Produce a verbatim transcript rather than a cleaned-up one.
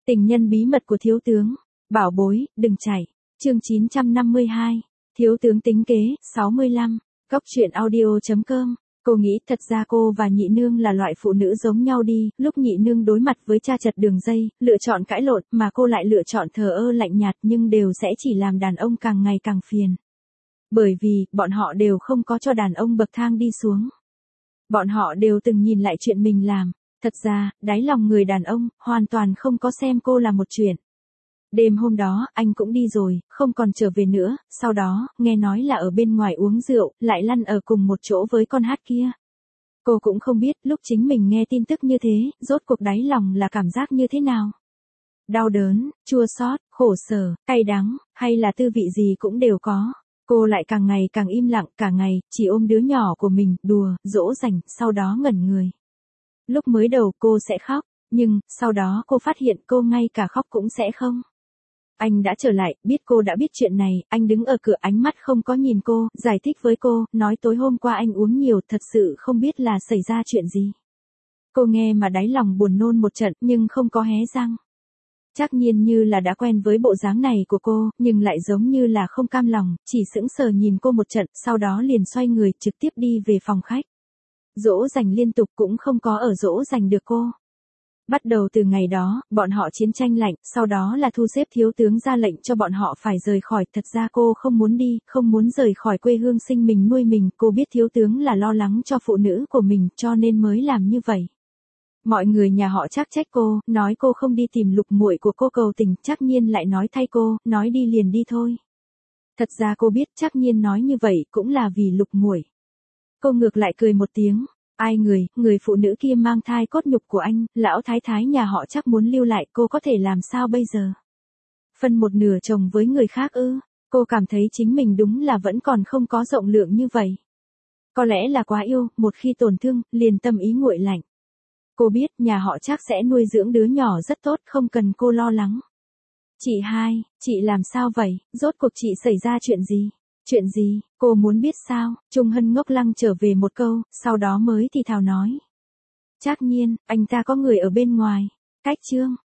Tình nhân bí mật của thiếu tướng. Bảo bối, đừng chạy. Chương chín trăm năm mươi hai. Thiếu tướng tính kế, sáu mươi lăm. Góc truyện audio chấm com. Cô nghĩ thật ra cô và nhị nương là loại phụ nữ giống nhau đi, lúc nhị nương đối mặt với cha chật đường dây, lựa chọn cãi lộn, mà cô lại lựa chọn thờ ơ lạnh nhạt, nhưng đều sẽ chỉ làm đàn ông càng ngày càng phiền. Bởi vì, bọn họ đều không có cho đàn ông bậc thang đi xuống. Bọn họ đều từng nhìn lại chuyện mình làm. Thật ra, đáy lòng người đàn ông, hoàn toàn không có xem cô là một chuyện. Đêm hôm đó, anh cũng đi rồi, không còn trở về nữa, sau đó, nghe nói là ở bên ngoài uống rượu, lại lăn ở cùng một chỗ với con hát kia. Cô cũng không biết, lúc chính mình nghe tin tức như thế, rốt cuộc đáy lòng là cảm giác như thế nào. Đau đớn, chua xót, khổ sở, cay đắng, hay là tư vị gì cũng đều có. Cô lại càng ngày càng im lặng, cả ngày, chỉ ôm đứa nhỏ của mình, đùa, dỗ dành, sau đó ngẩn người. Lúc mới đầu cô sẽ khóc, nhưng, sau đó cô phát hiện cô ngay cả khóc cũng sẽ không. Anh đã trở lại, biết cô đã biết chuyện này, anh đứng ở cửa ánh mắt không có nhìn cô, giải thích với cô, nói tối hôm qua anh uống nhiều, thật sự không biết là xảy ra chuyện gì. Cô nghe mà đáy lòng buồn nôn một trận, nhưng không có hé răng. Trác Nhiên như là đã quen với bộ dáng này của cô, nhưng lại giống như là không cam lòng, chỉ sững sờ nhìn cô một trận, sau đó liền xoay người, trực tiếp đi về phòng khách. Dỗ dành liên tục cũng không có ở dỗ dành được cô. Bắt đầu từ ngày đó, bọn họ chiến tranh lạnh, sau đó là thu xếp thiếu tướng ra lệnh cho bọn họ phải rời khỏi, thật ra cô không muốn đi, không muốn rời khỏi quê hương sinh mình nuôi mình, cô biết thiếu tướng là lo lắng cho phụ nữ của mình, cho nên mới làm như vậy. Mọi người nhà họ Trác trách cô, nói cô không đi tìm Lục muội của cô cầu tình, Trác Nhiên lại nói thay cô, nói đi liền đi thôi. Thật ra cô biết Trác Nhiên nói như vậy cũng là vì Lục muội. Cô ngược lại cười một tiếng, ai người, người phụ nữ kia mang thai cốt nhục của anh, lão thái thái nhà họ Trác muốn lưu lại, cô có thể làm sao bây giờ? Phân một nửa chồng với người khác ư? Cô cảm thấy chính mình đúng là vẫn còn không có rộng lượng như vậy. Có lẽ là quá yêu, một khi tổn thương, liền tâm ý nguội lạnh. Cô biết nhà họ Trác sẽ nuôi dưỡng đứa nhỏ rất tốt, không cần cô lo lắng. Chị hai, chị làm sao vậy, rốt cuộc chị xảy ra chuyện gì? Chuyện gì, cô muốn biết sao? Trung Hân ngốc lăng trở về một câu, sau đó mới thì thào nói. Trác Nhiên, anh ta có người ở bên ngoài. Cách chương,